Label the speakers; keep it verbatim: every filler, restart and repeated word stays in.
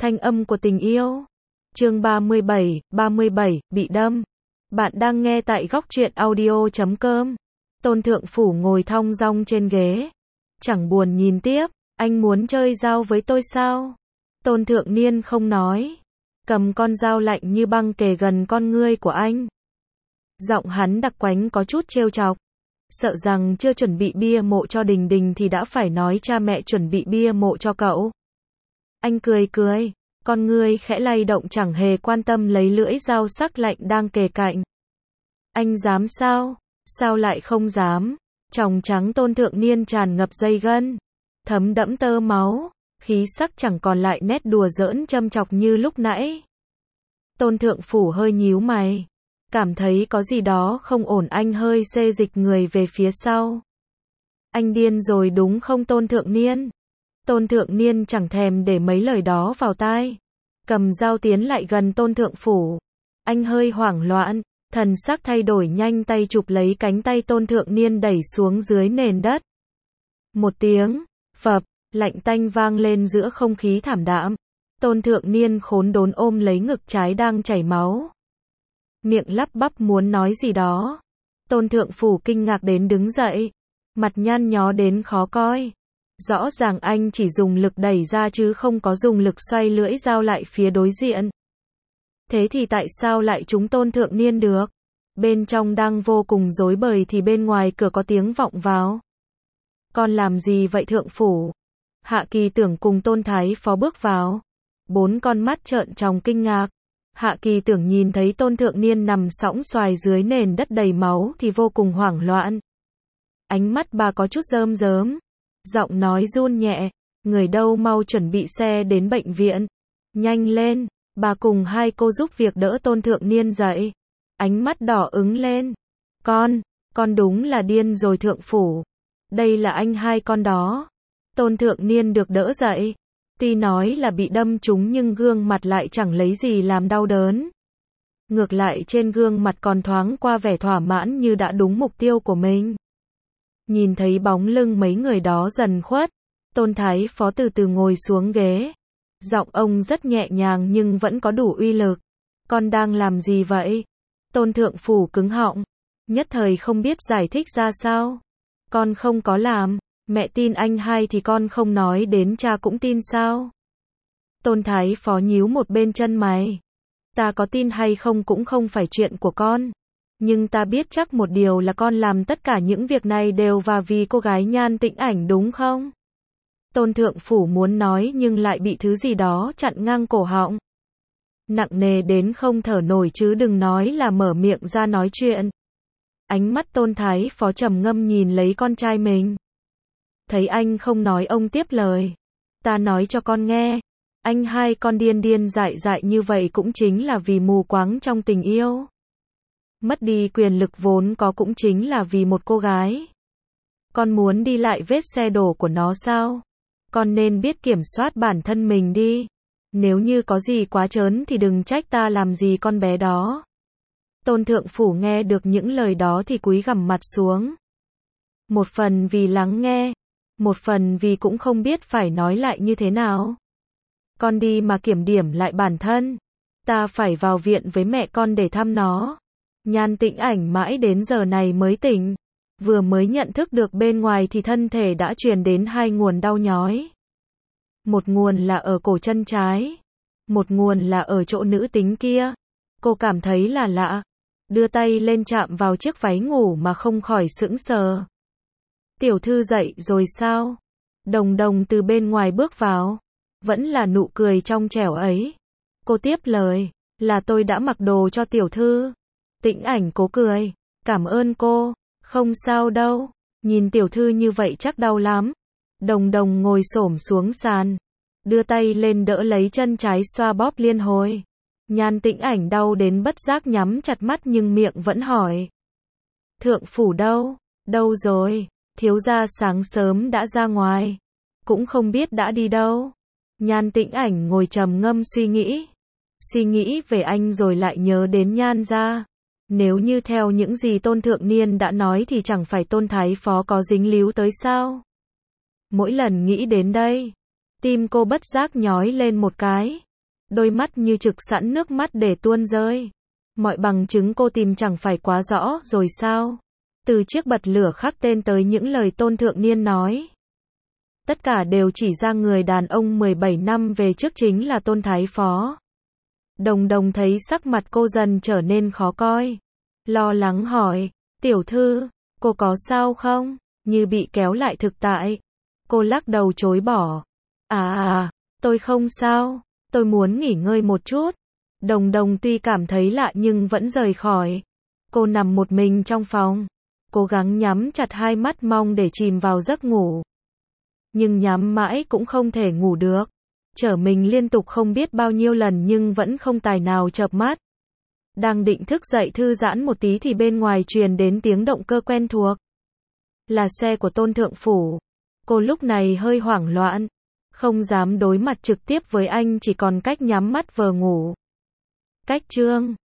Speaker 1: Thanh âm của tình yêu. Chương ba mươi bảy, ba mươi bảy, bị đâm. Bạn đang nghe tại góc truyện audio chấm com. Tôn Thượng Phủ ngồi thong dong trên ghế. Chẳng buồn nhìn tiếp, anh muốn chơi dao với tôi sao? Tôn Thượng Niên không nói. Cầm con dao lạnh như băng kề gần con ngươi của anh. Giọng hắn đặc quánh có chút trêu chọc. Sợ rằng chưa chuẩn bị bia mộ cho Đình Đình thì đã phải nói cha mẹ chuẩn bị bia mộ cho cậu. Anh cười cười, con ngươi khẽ lay động chẳng hề quan tâm lấy lưỡi dao sắc lạnh đang kề cạnh. Anh dám sao? Sao lại không dám? Tròng trắng Tôn Thượng Niên tràn ngập dây gân, thấm đẫm tơ máu, khí sắc chẳng còn lại nét đùa giỡn châm chọc như lúc nãy. Tôn Thượng Phủ hơi nhíu mày, cảm thấy có gì đó không ổn, anh hơi xê dịch người về phía sau. Anh điên rồi đúng không Tôn Thượng Niên? Tôn Thượng Niên chẳng thèm để mấy lời đó vào tai. Cầm dao tiến lại gần Tôn Thượng Phủ. Anh hơi hoảng loạn, thần sắc thay đổi nhanh, tay chụp lấy cánh tay Tôn Thượng Niên đẩy xuống dưới nền đất. Một tiếng, phập, lạnh tanh vang lên giữa không khí thảm đạm. Tôn Thượng Niên khốn đốn ôm lấy ngực trái đang chảy máu. Miệng lắp bắp muốn nói gì đó. Tôn Thượng Phủ kinh ngạc đến đứng dậy. Mặt nhăn nhó đến khó coi. Rõ ràng anh chỉ dùng lực đẩy ra chứ không có dùng lực xoay lưỡi dao lại phía đối diện. Thế thì tại sao lại trúng Tôn Thượng Niên được? Bên trong đang vô cùng rối bời thì bên ngoài cửa có tiếng vọng vào. Con làm gì vậy Thượng Phủ? Hạ Kỳ Tưởng cùng Tôn Thái Phó bước vào. Bốn con mắt trợn tròng kinh ngạc. Hạ Kỳ Tưởng nhìn thấy Tôn Thượng Niên nằm sõng xoài dưới nền đất đầy máu thì vô cùng hoảng loạn. Ánh mắt bà có chút rơm rớm. Giọng nói run nhẹ, người đâu mau chuẩn bị xe đến bệnh viện. Nhanh lên, bà cùng hai cô giúp việc đỡ Tôn Thượng Niên dậy. Ánh mắt đỏ ứng lên. Con, con đúng là điên rồi Thượng Phủ. Đây là anh hai con đó. Tôn Thượng Niên được đỡ dậy. Tuy nói là bị đâm trúng nhưng gương mặt lại chẳng lấy gì làm đau đớn. Ngược lại trên gương mặt còn thoáng qua vẻ thỏa mãn như đã đúng mục tiêu của mình. Nhìn thấy bóng lưng mấy người đó dần khuất, Tôn Thái Phó từ từ ngồi xuống ghế. Giọng ông rất nhẹ nhàng nhưng vẫn có đủ uy lực. Con đang làm gì vậy? Tôn Thượng Phủ cứng họng, nhất thời không biết giải thích ra sao. Con không có làm, mẹ tin anh hai thì con không nói đến cha cũng tin sao? Tôn Thái Phó nhíu một bên chân mày. Ta có tin hay không cũng không phải chuyện của con. Nhưng ta biết chắc một điều là con làm tất cả những việc này đều và vì cô gái Nhan Tĩnh Ảnh đúng không? Tôn Thượng Phủ muốn nói nhưng lại bị thứ gì đó chặn ngang cổ họng. Nặng nề đến không thở nổi chứ đừng nói là mở miệng ra nói chuyện. Ánh mắt Tôn Thái Phó trầm ngâm nhìn lấy con trai mình. Thấy anh không nói ông tiếp lời. Ta nói cho con nghe. Anh hai con điên điên dại dại như vậy cũng chính là vì mù quáng trong tình yêu. Mất đi quyền lực vốn có cũng chính là vì một cô gái. Con muốn đi lại vết xe đổ của nó sao? Con nên biết kiểm soát bản thân mình đi. Nếu như có gì quá trớn thì đừng trách ta làm gì con bé đó. Tôn Thượng Phủ nghe được những lời đó thì cúi gằm mặt xuống. Một phần vì lắng nghe, một phần vì cũng không biết phải nói lại như thế nào. Con đi mà kiểm điểm lại bản thân. Ta phải vào viện với mẹ con để thăm nó. Nhan Tĩnh Ảnh mãi đến giờ này mới tỉnh. Vừa mới nhận thức được bên ngoài thì thân thể đã truyền đến hai nguồn đau nhói. Một nguồn là ở cổ chân trái. Một nguồn là ở chỗ nữ tính kia. Cô cảm thấy là lạ. Đưa tay lên chạm vào chiếc váy ngủ mà không khỏi sững sờ. Tiểu thư dậy rồi sao? Đồng Đồng từ bên ngoài bước vào. Vẫn là nụ cười trong trẻo ấy. Cô tiếp lời. Là tôi đã mặc đồ cho tiểu thư. Tĩnh Ảnh cố cười. Cảm ơn cô. Không sao đâu. Nhìn tiểu thư như vậy chắc đau lắm. Đồng Đồng ngồi xổm xuống sàn. Đưa tay lên đỡ lấy chân trái xoa bóp liên hồi. Nhan Tĩnh Ảnh đau đến bất giác nhắm chặt mắt nhưng miệng vẫn hỏi. Thượng Phủ đâu? Đâu rồi? Thiếu gia sáng sớm đã ra ngoài. Cũng không biết đã đi đâu. Nhan Tĩnh Ảnh ngồi trầm ngâm suy nghĩ. Suy nghĩ về anh rồi lại nhớ đến Nhan gia. Nếu như theo những gì Tôn Thượng Niên đã nói thì chẳng phải Tôn Thái Phó có dính líu tới sao? Mỗi lần nghĩ đến đây, tim cô bất giác nhói lên một cái. đôi mắt như trực sẵn nước mắt để tuôn rơi. Mọi bằng chứng cô tìm chẳng phải quá rõ rồi sao? Từ chiếc bật lửa khắc tên tới những lời Tôn Thượng Niên nói. Tất cả đều chỉ ra người đàn ông mười bảy năm về trước chính là Tôn Thái Phó. Đồng Đồng thấy sắc mặt cô dần trở nên khó coi. Lo lắng hỏi, tiểu thư, cô có sao không? Như bị kéo lại thực tại. Cô lắc đầu chối bỏ. À à, tôi không sao, tôi muốn nghỉ ngơi một chút. Đồng Đồng tuy cảm thấy lạ nhưng vẫn rời khỏi. Cô nằm một mình trong phòng, cố gắng nhắm chặt hai mắt mong để chìm vào giấc ngủ. Nhưng nhắm mãi cũng không thể ngủ được. Trở mình liên tục không biết bao nhiêu lần nhưng vẫn không tài nào chợp mắt. Đang định thức dậy thư giãn một tí thì bên ngoài truyền đến tiếng động cơ quen thuộc. Là xe của Tôn Thượng Phủ. Cô lúc này hơi hoảng loạn, không dám đối mặt trực tiếp với anh, chỉ còn cách nhắm mắt vờ ngủ. Cách Trương